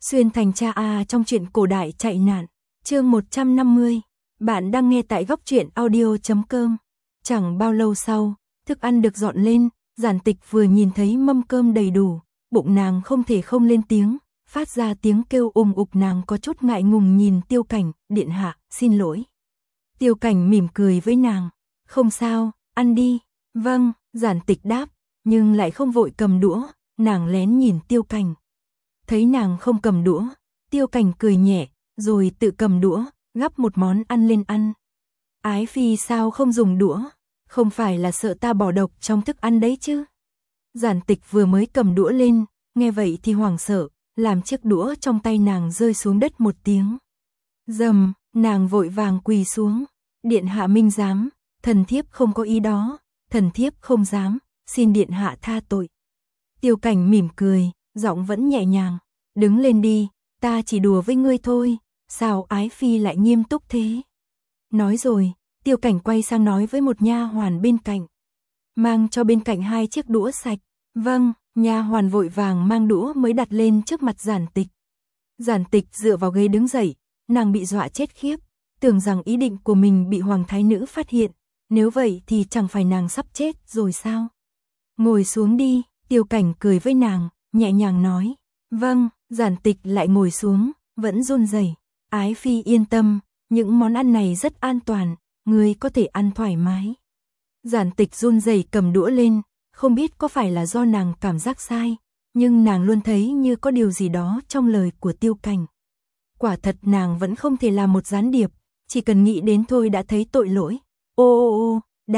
Xuyên thành cha A trong truyện cổ đại chạy nạn, chương 150. Bạn đang nghe tại góc truyện audio.com. Chẳng bao lâu sau, thức ăn được dọn lên, Giản Tịch vừa nhìn thấy mâm cơm đầy đủ, bụng nàng không thể không lên tiếng, phát ra tiếng kêu ục, nàng có chút ngại ngùng nhìn Tiêu Cảnh, điện hạ, xin lỗi. Tiêu Cảnh mỉm cười với nàng, không sao, ăn đi. Vâng, Giản Tịch đáp, nhưng lại không vội cầm đũa, nàng lén nhìn Tiêu Cảnh. Thấy nàng không cầm đũa, Tiêu Cảnh cười nhẹ, rồi tự cầm đũa, gắp một món ăn lên ăn. Ái phi sao không dùng đũa, không phải là sợ ta bỏ độc trong thức ăn đấy chứ? Giản Tịch vừa mới cầm đũa lên, nghe vậy thì hoảng sợ, làm chiếc đũa trong tay nàng rơi xuống đất một tiếng. Rầm, nàng vội vàng quỳ xuống, điện hạ minh giám, thần thiếp không có ý đó, thần thiếp không dám, xin điện hạ tha tội. Tiêu Cảnh mỉm cười, giọng vẫn nhẹ nhàng, đứng lên đi, ta chỉ đùa với ngươi thôi, sao ái phi lại nghiêm túc thế? Nói rồi, Tiêu Cảnh quay sang nói với một nha hoàn bên cạnh, mang cho bên cạnh 2 chiếc đũa sạch. Vâng, nha hoàn vội vàng mang đũa mới đặt lên trước mặt Giản Tịch. Giản Tịch dựa vào ghế đứng dậy, nàng bị dọa chết khiếp, tưởng rằng ý định của mình bị hoàng thái nữ phát hiện, nếu vậy thì chẳng phải nàng sắp chết rồi sao? Ngồi xuống đi, Tiêu Cảnh cười với nàng, nhẹ nhàng nói. Vâng, Giản Tịch lại ngồi xuống, vẫn run rẩy. Ái phi yên tâm, những món ăn này rất an toàn, ngươi có thể ăn thoải mái. Giản Tịch run rẩy cầm đũa lên, không biết có phải là do nàng cảm giác sai, nhưng nàng luôn thấy như có điều gì đó trong lời của Tiêu Cảnh. Quả thật nàng vẫn không thể làm một gián điệp, chỉ cần nghĩ đến thôi đã thấy tội lỗi. Ô,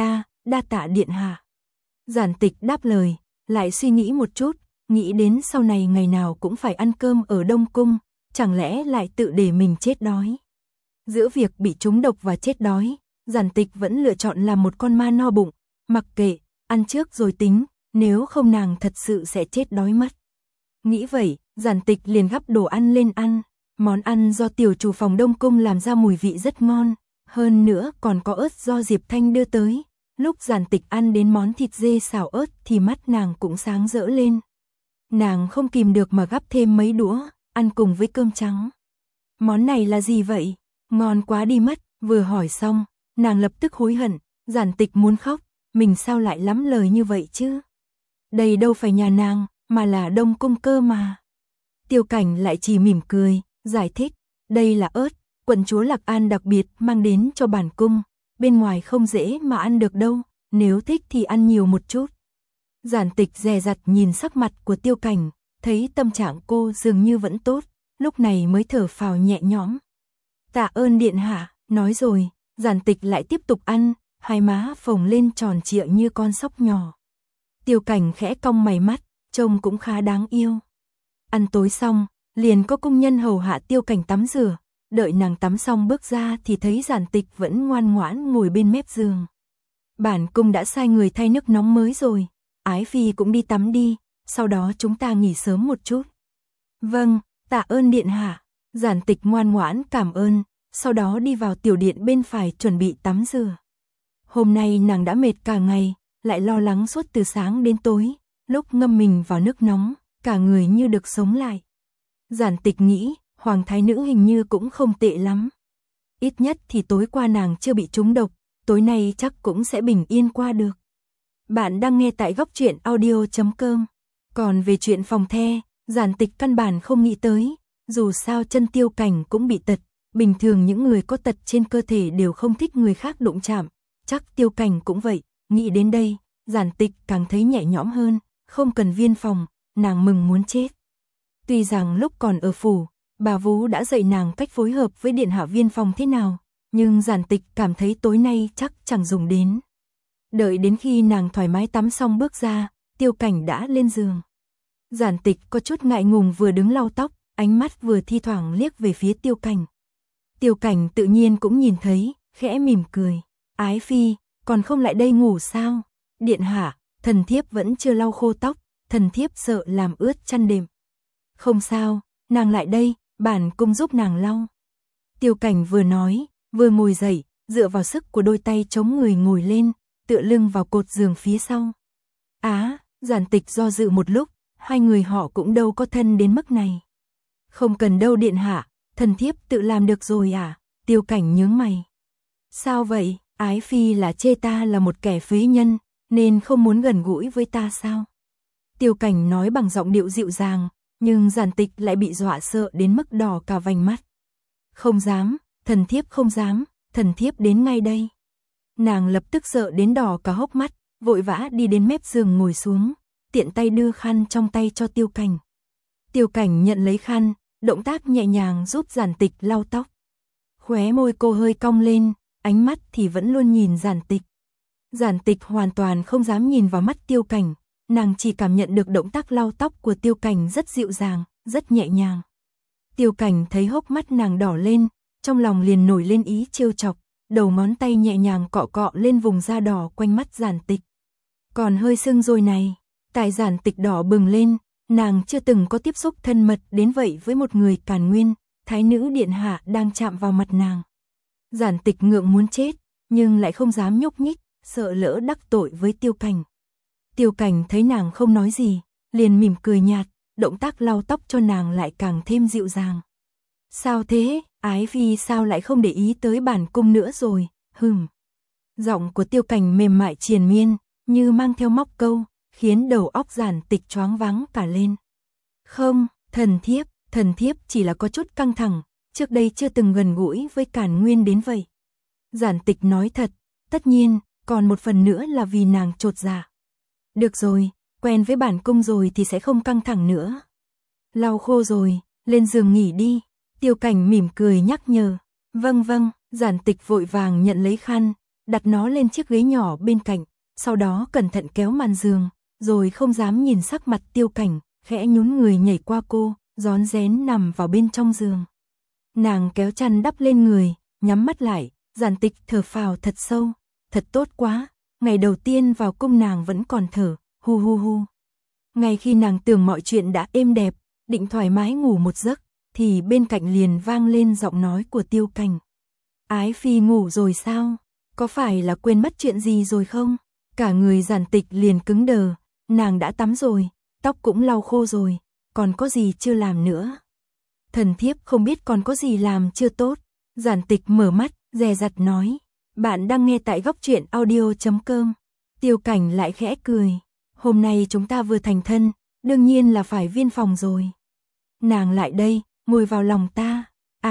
đa tạ điện hạ. Giản Tịch đáp lời, lại suy nghĩ một chút, nghĩ đến sau này ngày nào cũng phải ăn cơm ở Đông Cung, chẳng lẽ lại tự để mình chết đói. Giữa việc bị trúng độc và chết đói, Giản Tịch vẫn lựa chọn làm một con ma no bụng, mặc kệ, ăn trước rồi tính, nếu không nàng thật sự sẽ chết đói mất. Nghĩ vậy, Giản Tịch liền gắp đồ ăn lên ăn, món ăn do tiểu chủ phòng Đông Cung làm ra mùi vị rất ngon, hơn nữa còn có ớt do Diệp Thanh đưa tới. Lúc Giản Tịch ăn đến món thịt dê xào ớt thì mắt nàng cũng sáng rỡ lên. Nàng không kìm được mà gắp thêm mấy đũa, ăn cùng với cơm trắng. Món này là gì vậy? Ngon quá đi mất, vừa hỏi xong, nàng lập tức hối hận, Giản Tịch muốn khóc, mình sao lại lắm lời như vậy chứ? Đây đâu phải nhà nàng, mà là Đông Cung cơ mà. Tiêu Cảnh lại chỉ mỉm cười, giải thích, đây là ớt, quận chúa Lạc An đặc biệt mang đến cho bản cung, bên ngoài không dễ mà ăn được đâu, nếu thích thì ăn nhiều một chút. Giản Tịch dè dặt nhìn sắc mặt của Tiêu Cảnh, thấy tâm trạng cô dường như vẫn tốt, lúc này mới thở phào nhẹ nhõm. Tạ ơn điện hạ, nói rồi, Giản Tịch lại tiếp tục ăn, hai má phồng lên tròn trịa như con sóc nhỏ. Tiêu Cảnh khẽ cong mày mắt, trông cũng khá đáng yêu. Ăn tối xong, liền có công nhân hầu hạ Tiêu Cảnh tắm rửa, đợi nàng tắm xong bước ra thì thấy Giản Tịch vẫn ngoan ngoãn ngồi bên mép giường. Bản cung đã sai người thay nước nóng mới rồi, ái phi cũng đi tắm đi, sau đó chúng ta nghỉ sớm một chút. Vâng, tạ ơn điện hạ. Giản Tịch ngoan ngoãn cảm ơn, sau đó đi vào tiểu điện bên phải chuẩn bị tắm rửa. Hôm nay nàng đã mệt cả ngày, lại lo lắng suốt từ sáng đến tối, lúc ngâm mình vào nước nóng, cả người như được sống lại. Giản Tịch nghĩ, hoàng thái nữ hình như cũng không tệ lắm. Ít nhất thì tối qua nàng chưa bị trúng độc, tối nay chắc cũng sẽ bình yên qua được. Bạn đang nghe tại góc truyện audio.com. Còn về chuyện phòng the, Giản Tịch căn bản không nghĩ tới, dù sao chân Tiêu Cảnh cũng bị tật, bình thường những người có tật trên cơ thể đều không thích người khác đụng chạm, chắc Tiêu Cảnh cũng vậy. Nghĩ đến đây, Giản Tịch càng thấy nhẹ nhõm hơn, không cần viên phòng, nàng mừng muốn chết. Tuy rằng lúc còn ở phủ, bà Vú đã dạy nàng cách phối hợp với điện hạ viên phòng thế nào, nhưng Giản Tịch cảm thấy tối nay chắc chẳng dùng đến. Đợi đến khi nàng thoải mái tắm xong bước ra, Tiêu Cảnh đã lên giường. Giản Tịch có chút ngại ngùng vừa đứng lau tóc, ánh mắt vừa thi thoảng liếc về phía Tiêu Cảnh. Tiêu Cảnh tự nhiên cũng nhìn thấy, khẽ mỉm cười. Ái phi, còn không lại đây ngủ sao? Điện hạ, thần thiếp vẫn chưa lau khô tóc, thần thiếp sợ làm ướt chăn đệm. Không sao, nàng lại đây, bản cung giúp nàng lau. Tiêu Cảnh vừa nói, vừa ngồi dậy, dựa vào sức của đôi tay chống người ngồi lên, tựa lưng vào cột giường phía sau. Giản Tịch do dự một lúc, hai người họ cũng đâu có thân đến mức này. Không cần đâu điện hạ, thần thiếp tự làm được rồi à? Tiêu Cảnh nhướng mày. Sao vậy, Ái Phi là chê ta là một kẻ phế nhân, nên không muốn gần gũi với ta sao? Tiêu Cảnh nói bằng giọng điệu dịu dàng, nhưng Giản Tịch lại bị dọa sợ đến mức đỏ cả vành mắt. Không dám, thần thiếp không dám, thần thiếp đến ngay đây. Nàng lập tức sợ đến đỏ cả hốc mắt, vội vã đi đến mép giường ngồi xuống, tiện tay đưa khăn trong tay cho Tiêu Cảnh. Tiêu Cảnh nhận lấy khăn, động tác nhẹ nhàng giúp Giản Tịch lau tóc. Khóe môi cô hơi cong lên, ánh mắt thì vẫn luôn nhìn Giản Tịch. Giản Tịch hoàn toàn không dám nhìn vào mắt Tiêu Cảnh, nàng chỉ cảm nhận được động tác lau tóc của Tiêu Cảnh rất dịu dàng, rất nhẹ nhàng. Tiêu Cảnh thấy hốc mắt nàng đỏ lên, trong lòng liền nổi lên ý trêu chọc, đầu ngón tay nhẹ nhàng cọ cọ lên vùng da đỏ quanh mắt Giản Tịch. Còn hơi sưng rồi này, tại Giản Tịch đỏ bừng lên, nàng chưa từng có tiếp xúc thân mật đến vậy với một người Càn Nguyên, thái nữ điện hạ đang chạm vào mặt nàng. Giản Tịch ngượng muốn chết, nhưng lại không dám nhúc nhích, sợ lỡ đắc tội với Tiêu Cảnh. Tiêu Cảnh thấy nàng không nói gì, liền mỉm cười nhạt, động tác lau tóc cho nàng lại càng thêm dịu dàng. Sao thế, Ái Phi sao lại không để ý tới bản cung nữa rồi, Giọng của Tiêu Cảnh mềm mại triền miên, như mang theo móc câu, khiến đầu óc Giản Tịch choáng váng cả lên. Không, thần thiếp chỉ là có chút căng thẳng, trước đây chưa từng gần gũi với Càn Nguyên đến vậy. Giản Tịch nói thật, tất nhiên, còn một phần nữa là vì nàng chột dạ. Được rồi, quen với bản cung rồi thì sẽ không căng thẳng nữa. Lau khô rồi, lên giường nghỉ đi. Tiêu Cảnh mỉm cười nhắc nhở. Vâng, Giản Tịch vội vàng nhận lấy khăn, đặt nó lên chiếc ghế nhỏ bên cạnh, sau đó cẩn thận kéo màn giường, rồi không dám nhìn sắc mặt Tiêu Cảnh, khẽ nhún người nhảy qua cô, rón rén nằm vào bên trong giường. Nàng kéo chăn đắp lên người, nhắm mắt lại, Giản Tịch thở phào thật sâu, thật tốt quá, ngày đầu tiên vào cung nàng vẫn còn thở, hu. Ngay khi nàng tưởng mọi chuyện đã êm đẹp, định thoải mái ngủ một giấc, thì bên cạnh liền vang lên giọng nói của Tiêu Cảnh. Ái Phi ngủ rồi sao? Có phải là quên mất chuyện gì rồi không? Cả người Giản Tịch liền cứng đờ, nàng đã tắm rồi, tóc cũng lau khô rồi, còn có gì chưa làm nữa? Thần thiếp không biết còn có gì làm chưa tốt. Giản Tịch mở mắt, dè dặt nói. Bạn đang nghe tại góc truyện audio.com. Tiêu Cảnh lại khẽ cười. Hôm nay chúng ta vừa thành thân, đương nhiên là phải viên phòng rồi. Nàng lại đây, ngồi vào lòng ta.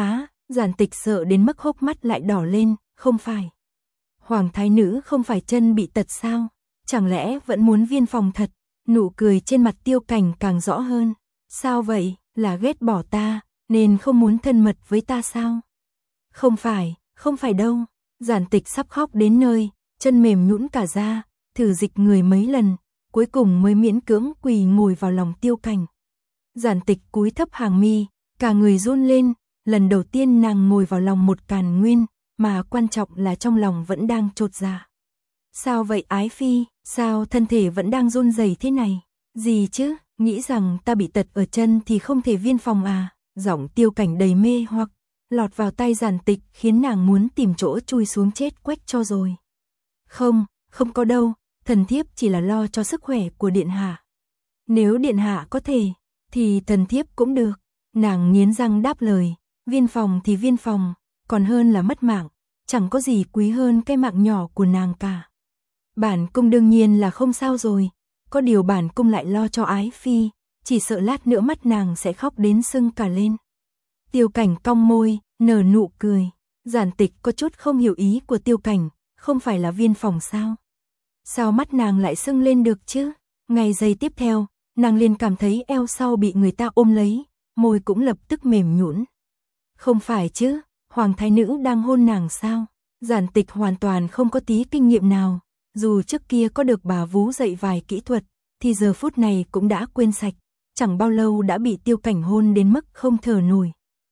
Giản Tịch sợ đến mức hốc mắt lại đỏ lên, không phải. Hoàng thái nữ không phải chân bị tật sao? Chẳng lẽ vẫn muốn viên phòng thật? Nụ cười trên mặt Tiêu Cảnh càng rõ hơn. Sao vậy, là ghét bỏ ta, nên không muốn thân mật với ta sao? Không phải đâu. Giản Tịch sắp khóc đến nơi, chân mềm nhũn cả ra, thử dịch người mấy lần, cuối cùng mới miễn cưỡng quỳ ngồi vào lòng Tiêu Cảnh. Giản Tịch cúi thấp hàng mi, cả người run lên, lần đầu tiên nàng ngồi vào lòng một Càn Nguyên, mà quan trọng là trong lòng vẫn đang chột dạ. Sao vậy Ái Phi, sao thân thể vẫn đang run rẩy thế này? Gì chứ, nghĩ rằng ta bị tật ở chân thì không thể viên phòng à? Giọng Tiêu Cảnh đầy mê hoặc, lọt vào tai Giản Tịch khiến nàng muốn tìm chỗ chui xuống chết quách cho rồi. Không có đâu, thần thiếp chỉ là lo cho sức khỏe của điện hạ. Nếu điện hạ có thể, thì thần thiếp cũng được. Nàng nghiến răng đáp lời, viên phòng thì viên phòng, còn hơn là mất mạng, chẳng có gì quý hơn cái mạng nhỏ của nàng cả. Bản cung đương nhiên là không sao rồi, có điều bản cung lại lo cho Ái Phi, chỉ sợ lát nữa mắt nàng sẽ khóc đến sưng cả lên. Tiêu Cảnh cong môi, nở nụ cười. Giản Tịch có chút không hiểu ý của Tiêu Cảnh, không phải là viên phòng sao? Sao mắt nàng lại sưng lên được chứ? Ngay giây tiếp theo, nàng liền cảm thấy eo sau bị người ta ôm lấy, môi cũng lập tức mềm nhũn. Không phải chứ, Hoàng thái nữ đang hôn nàng sao? Giản Tịch hoàn toàn không có tí kinh nghiệm nào, dù trước kia có được bà vú dạy vài kỹ thuật, thì giờ phút này cũng đã quên sạch, chẳng bao lâu đã bị Tiêu Cảnh hôn đến mức không thở nổi.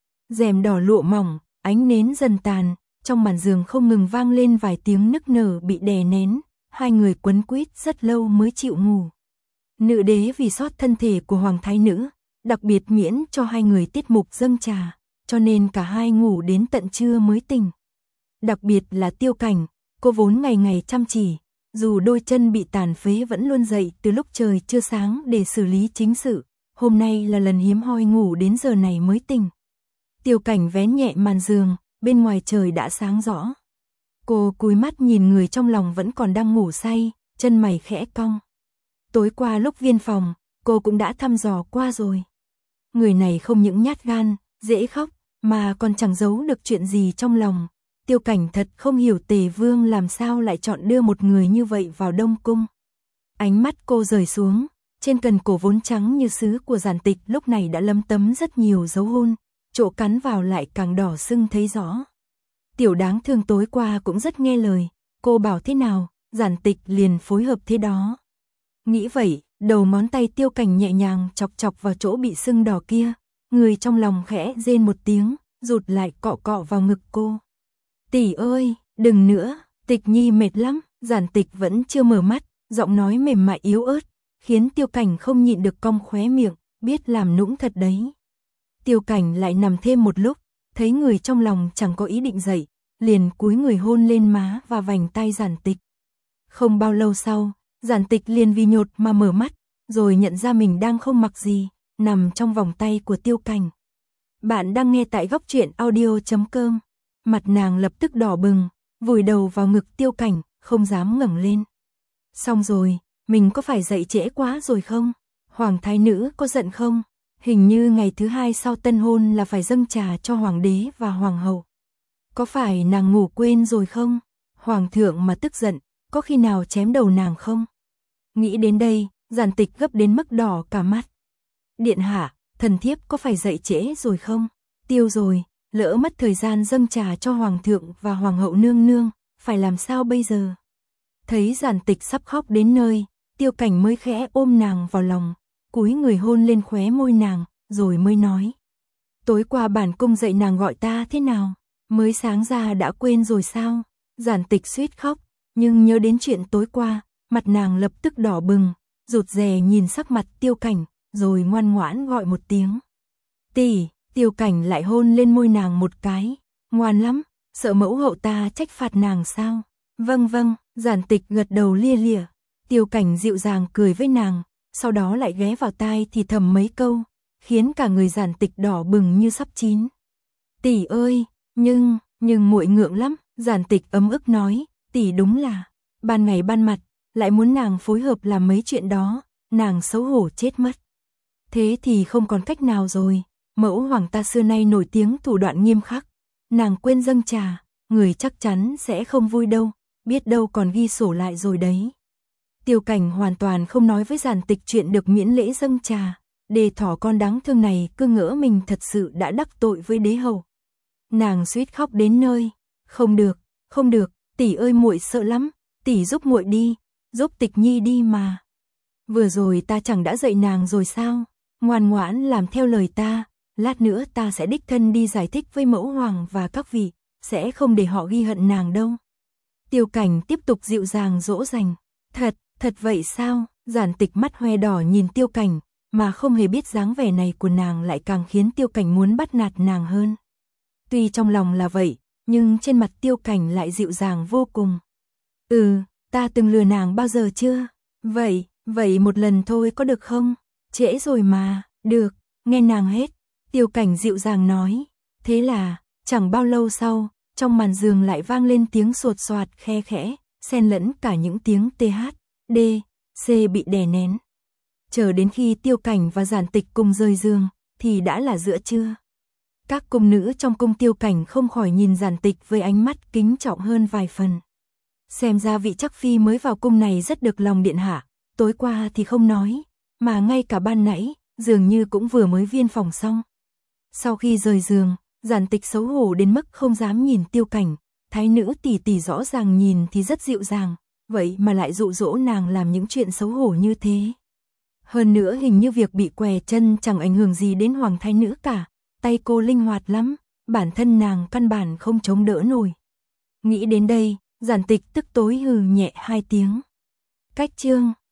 Rèm đỏ lụa mỏng, ánh nến dần tàn, trong màn giường không ngừng vang lên vài tiếng nức nở bị đè nén, hai người quấn quýt rất lâu mới chịu ngủ. Nữ đế vì xót thân thể của Hoàng thái nữ, đặc biệt miễn cho hai người tiết mục dâng trà, cho nên cả hai ngủ đến tận trưa mới tỉnh. Đặc biệt là Tiêu Cảnh, cô vốn ngày ngày chăm chỉ, dù đôi chân bị tàn phế vẫn luôn dậy từ lúc trời chưa sáng để xử lý chính sự, hôm nay là lần hiếm hoi ngủ đến giờ này mới tỉnh. Tiêu Cảnh vén nhẹ màn giường, bên ngoài trời đã sáng rõ. Cô cúi mắt nhìn người trong lòng vẫn còn đang ngủ say, chân mày khẽ cong. Tối qua lúc viên phòng, cô cũng đã thăm dò qua rồi. Người này không những nhát gan, dễ khóc, mà còn chẳng giấu được chuyện gì trong lòng. Tiêu Cảnh thật không hiểu Tề Vương làm sao lại chọn đưa một người như vậy vào Đông Cung. Ánh mắt cô rời xuống, trên cần cổ vốn trắng như sứ của Giản Tịch lúc này đã lấm tấm rất nhiều dấu hôn, chỗ cắn vào lại càng đỏ sưng thấy rõ. Tiểu đáng thương tối qua cũng rất nghe lời, cô bảo thế nào, Giản Tịch liền phối hợp thế đó. Nghĩ vậy, đầu ngón tay Tiêu Cảnh nhẹ nhàng chọc chọc vào chỗ bị sưng đỏ kia, người trong lòng khẽ rên một tiếng, rụt lại cọ cọ vào ngực cô. Tỷ ơi, đừng nữa, Tịch Nhi mệt lắm. Giản Tịch vẫn chưa mở mắt, giọng nói mềm mại yếu ớt, khiến Tiêu Cảnh không nhịn được cong khóe miệng, biết làm nũng thật đấy. Tiêu Cảnh lại nằm thêm một lúc, thấy người trong lòng chẳng có ý định dậy, liền cúi người hôn lên má và vành tay Giản Tịch. Không bao lâu sau, Giản Tịch liền vì nhột mà mở mắt, rồi nhận ra mình đang không mặc gì, nằm trong vòng tay của Tiêu Cảnh. Bạn đang nghe tại Góc Truyện Audio.com. Mặt nàng lập tức đỏ bừng, vùi đầu vào ngực Tiêu Cảnh, không dám ngẩng lên. Xong rồi, mình có phải dậy trễ quá rồi không? Hoàng thái nữ có giận không? Hình như ngày thứ 2 sau tân hôn là phải dâng trà cho hoàng đế và hoàng hậu. Có phải nàng ngủ quên rồi không? Hoàng thượng mà tức giận, có khi nào chém đầu nàng không? Nghĩ đến đây, Giản Tịch gấp đến mức đỏ cả mắt. Điện hạ, thần thiếp có phải dậy trễ rồi không? Tiêu rồi, lỡ mất thời gian dâng trà cho hoàng thượng và hoàng hậu nương nương, phải làm sao bây giờ? Thấy Giản Tịch sắp khóc đến nơi, Tiêu Cảnh mới khẽ ôm nàng vào lòng, cúi người hôn lên khóe môi nàng, rồi mới nói. Tối qua bản cung dậy nàng gọi ta thế nào? Mới sáng ra đã quên rồi sao? Giản Tịch suýt khóc, nhưng nhớ đến chuyện tối qua, mặt nàng lập tức đỏ bừng, rụt rè nhìn sắc mặt Tiêu Cảnh, rồi ngoan ngoãn gọi một tiếng. Tỷ. Tiêu Cảnh lại hôn lên môi nàng một cái. Ngoan lắm, sợ mẫu hậu ta trách phạt nàng sao? Vâng vâng, Giản Tịch gật đầu lia lịa. Tiêu Cảnh dịu dàng cười với nàng, sau đó lại ghé vào tai thì thầm mấy câu, khiến cả người Giản Tịch đỏ bừng như sắp chín. Tỷ ơi, nhưng muội ngượng lắm. Giản Tịch ấm ức nói, tỷ đúng là ban ngày ban mặt lại muốn nàng phối hợp làm mấy chuyện đó, nàng xấu hổ chết mất. Thế thì không còn cách nào rồi. Mẫu hoàng ta xưa nay nổi tiếng thủ đoạn nghiêm khắc, nàng quên dâng trà, người chắc chắn sẽ không vui đâu, biết đâu còn ghi sổ lại rồi đấy. Tiêu Cảnh hoàn toàn không nói với Giản Tịch chuyện được miễn lễ dâng trà, để thỏ con đáng thương này cứ ngỡ mình thật sự đã đắc tội với đế hậu. Nàng suýt khóc đến nơi. Không được, tỷ ơi muội sợ lắm, tỷ giúp muội đi, giúp Tịch Nhi đi mà. Vừa rồi ta chẳng đã dạy nàng rồi sao? Ngoan ngoãn làm theo lời ta. Lát nữa ta sẽ đích thân đi giải thích với mẫu hoàng và các vị, sẽ không để họ ghi hận nàng đâu. Tiêu Cảnh tiếp tục dịu dàng dỗ dành. Thật vậy sao? Giản Tịch mắt hoe đỏ nhìn Tiêu Cảnh, mà không hề biết dáng vẻ này của nàng lại càng khiến Tiêu Cảnh muốn bắt nạt nàng hơn. Tuy trong lòng là vậy, nhưng trên mặt Tiêu Cảnh lại dịu dàng vô cùng. Ta từng lừa nàng bao giờ chưa? Vậy một lần thôi có được không? Trễ rồi mà. Được, nghe nàng hết. Tiêu Cảnh dịu dàng nói. Thế là, chẳng bao lâu sau, trong màn giường lại vang lên tiếng sột soạt khe khẽ, xen lẫn cả những tiếng TH, D, C bị đè nén. Chờ đến khi Tiêu Cảnh và Giản Tịch cùng rời giường, thì đã là giữa trưa. Các cung nữ trong cung Tiêu Cảnh không khỏi nhìn Giản Tịch với ánh mắt kính trọng hơn vài phần. Xem ra vị chắc phi mới vào cung này rất được lòng điện hạ, tối qua thì không nói, mà ngay cả ban nãy, dường như cũng vừa mới viên phòng xong. Sau khi rời giường, Giản Tịch xấu hổ đến mức không dám nhìn Tiêu Cảnh, thái nữ tỷ tỷ rõ ràng nhìn thì rất dịu dàng, vậy mà lại dụ dỗ nàng làm những chuyện xấu hổ như thế. Hơn nữa hình như việc bị què chân chẳng ảnh hưởng gì đến hoàng thái nữ cả, tay cô linh hoạt lắm, bản thân nàng căn bản không chống đỡ nổi. Nghĩ đến đây, Giản Tịch tức tối hừ nhẹ 2 tiếng. Cách chương